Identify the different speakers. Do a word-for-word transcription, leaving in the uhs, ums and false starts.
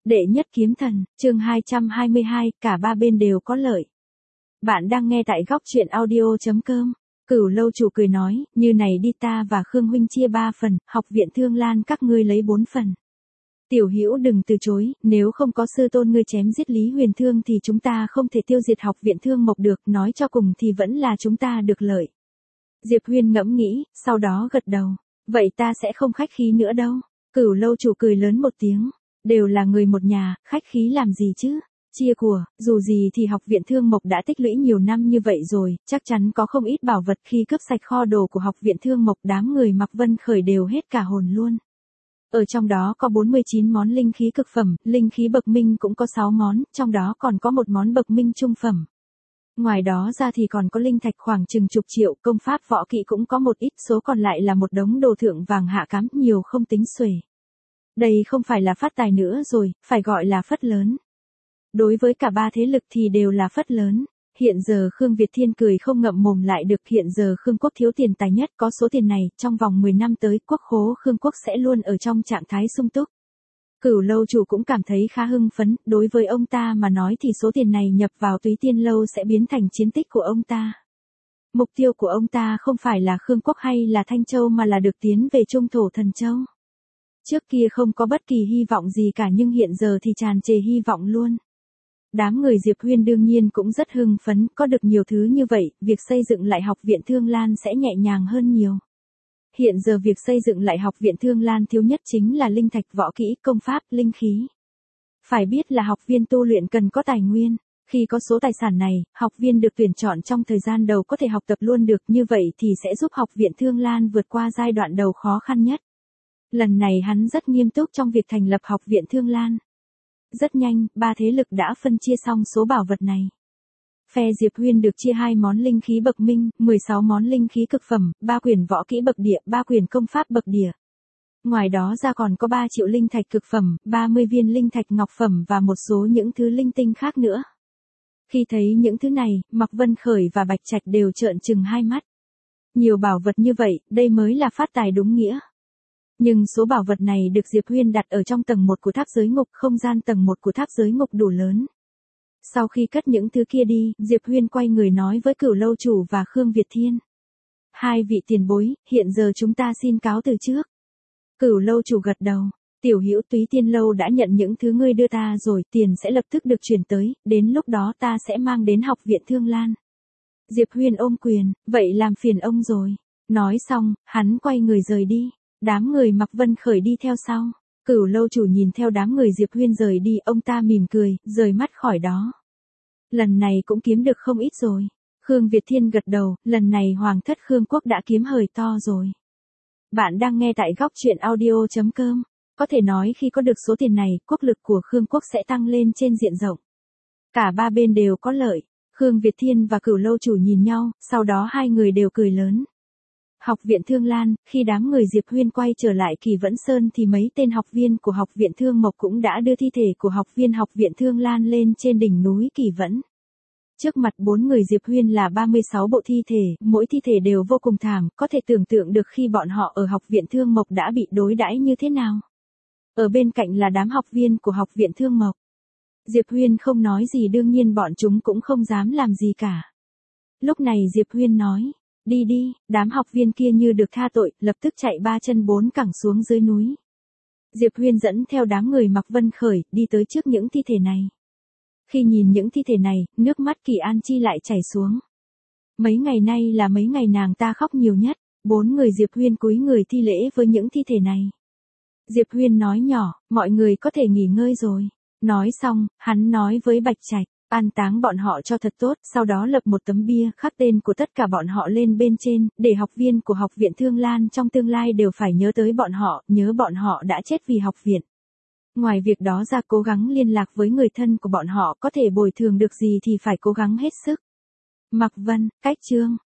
Speaker 1: Đệ nhất kiếm thần, chương hai trăm hai mươi hai, cả ba bên đều có lợi. Bạn đang nghe tại góc truyện audio chấm com. Cửu Lâu Chủ cười nói, như này đi, ta và Khương huynh chia ba phần, học viện Thương Lan các ngươi lấy bốn phần. Tiểu Hữu đừng từ chối, nếu không có sư tôn ngươi chém giết Lý Huyền Thương thì chúng ta không thể tiêu diệt học viện Thương Mộc được, nói cho cùng thì vẫn là chúng ta được lợi. Diệp Huyên ngẫm nghĩ, sau đó gật đầu, vậy ta sẽ không khách khí nữa đâu. Cửu Lâu Chủ cười lớn một tiếng. Đều là người một nhà, khách khí làm gì chứ? Chia của, dù gì thì học viện Thương Mộc đã tích lũy nhiều năm như vậy rồi, chắc chắn có không ít bảo vật, khi cướp sạch kho đồ của học viện Thương Mộc, đám người Mạc Vân Khởi đều hết cả hồn luôn. Ở trong đó có bốn mươi chín món linh khí cực phẩm, linh khí bậc minh cũng có sáu món, trong đó còn có một món bậc minh trung phẩm. Ngoài đó ra thì còn có linh thạch khoảng chừng chục triệu, công pháp võ kỹ cũng có một ít, số còn lại là một đống đồ thượng vàng hạ cám, nhiều không tính xuể. Đây không phải là phát tài nữa rồi, phải gọi là phất lớn. Đối với cả ba thế lực thì đều là phất lớn. Hiện giờ Khương Việt Thiên cười không ngậm mồm lại được, hiện giờ Khương Quốc thiếu tiền tài nhất, có số tiền này, trong vòng mười năm tới, quốc khố Khương Quốc sẽ luôn ở trong trạng thái sung túc. Cửu Lâu Chủ cũng cảm thấy khá hưng phấn, đối với ông ta mà nói thì số tiền này nhập vào Túy Tiên Lâu sẽ biến thành chiến tích của ông ta. Mục tiêu của ông ta không phải là Khương Quốc hay là Thanh Châu mà là được tiến về Trung Thổ Thần Châu. Trước kia không có bất kỳ hy vọng gì cả, nhưng hiện giờ thì tràn trề hy vọng luôn. Đám người Diệp Huyên đương nhiên cũng rất hưng phấn, có được nhiều thứ như vậy, việc xây dựng lại học viện Thương Lan sẽ nhẹ nhàng hơn nhiều. Hiện giờ việc xây dựng lại học viện Thương Lan thiếu nhất chính là linh thạch, võ kỹ, công pháp, linh khí. Phải biết là học viên tu luyện cần có tài nguyên. Khi có số tài sản này, học viên được tuyển chọn trong thời gian đầu có thể học tập luôn được, như vậy thì sẽ giúp học viện Thương Lan vượt qua giai đoạn đầu khó khăn nhất. Lần này hắn rất nghiêm túc trong việc thành lập học viện Thương Lan. Rất nhanh, ba thế lực đã phân chia xong số bảo vật này. Phe Diệp Huyên được chia hai món linh khí bậc minh, mười sáu món linh khí cực phẩm, ba quyển võ kỹ bậc địa, ba quyển công pháp bậc địa. Ngoài đó ra còn có ba triệu linh thạch cực phẩm, ba mươi viên linh thạch ngọc phẩm và một số những thứ linh tinh khác nữa. Khi thấy những thứ này, Mạc Vân Khởi và Bạch Trạch đều trợn trừng hai mắt. Nhiều bảo vật như vậy, đây mới là phát tài đúng nghĩa. Nhưng số bảo vật này được Diệp Huyên đặt ở trong tầng một của tháp giới ngục, không gian tầng một của tháp giới ngục đủ lớn. Sau khi cất những thứ kia đi, Diệp Huyên quay người nói với Cửu Lâu Chủ và Khương Việt Thiên. Hai vị tiền bối, hiện giờ chúng ta xin cáo từ trước. Cửu Lâu Chủ gật đầu, Tiểu Hữu Túy Tiên Lâu đã nhận những thứ ngươi đưa ta rồi, tiền sẽ lập tức được chuyển tới, đến lúc đó ta sẽ mang đến học viện Thương Lan. Diệp Huyên ôm quyền, vậy làm phiền ông rồi. Nói xong, hắn quay người rời đi. Đám người Mạc Vân Khởi đi theo sau. Cửu Lâu Chủ nhìn theo đám người Diệp Huyên rời đi, ông ta mỉm cười, rời mắt khỏi đó. Lần này cũng kiếm được không ít rồi. Khương Việt Thiên gật đầu, lần này Hoàng thất Khương Quốc đã kiếm hời to rồi. Bạn đang nghe tại góc truyện audio chấm com. Có thể nói khi có được số tiền này, quốc lực của Khương Quốc sẽ tăng lên trên diện rộng. Cả ba bên đều có lợi. Khương Việt Thiên và Cửu Lâu Chủ nhìn nhau, sau đó hai người đều cười lớn. Học viện Thương Lan, khi đám người Diệp Huyên quay trở lại Kỳ Vẫn Sơn thì mấy tên học viên của học viện Thương Mộc cũng đã đưa thi thể của học viên học viện Thương Lan lên trên đỉnh núi Kỳ Vẫn. Trước mặt bốn người Diệp Huyên là ba mươi sáu bộ thi thể, mỗi thi thể đều vô cùng thảm, có thể tưởng tượng được khi bọn họ ở học viện Thương Mộc đã bị đối đãi như thế nào. Ở bên cạnh là đám học viên của học viện Thương Mộc. Diệp Huyên không nói gì, đương nhiên bọn chúng cũng không dám làm gì cả. Lúc này Diệp Huyên nói. Đi đi, đám học viên kia như được tha tội, lập tức chạy ba chân bốn cẳng xuống dưới núi. Diệp Huyên dẫn theo đám người Mạc Vân Khởi, đi tới trước những thi thể này. Khi nhìn những thi thể này, nước mắt Kỳ An Chi lại chảy xuống. Mấy ngày nay là mấy ngày nàng ta khóc nhiều nhất, bốn người Diệp Huyên cúi người thi lễ với những thi thể này. Diệp Huyên nói nhỏ, mọi người có thể nghỉ ngơi rồi. Nói xong, hắn nói với Bạch Trạch. An táng bọn họ cho thật tốt, sau đó lập một tấm bia khắc tên của tất cả bọn họ lên bên trên, để học viên của học viện Thương Lan trong tương lai đều phải nhớ tới bọn họ, nhớ bọn họ đã chết vì học viện. Ngoài việc đó ra, cố gắng liên lạc với người thân của bọn họ, có thể bồi thường được gì thì phải cố gắng hết sức. Mạc Vân, cách chương.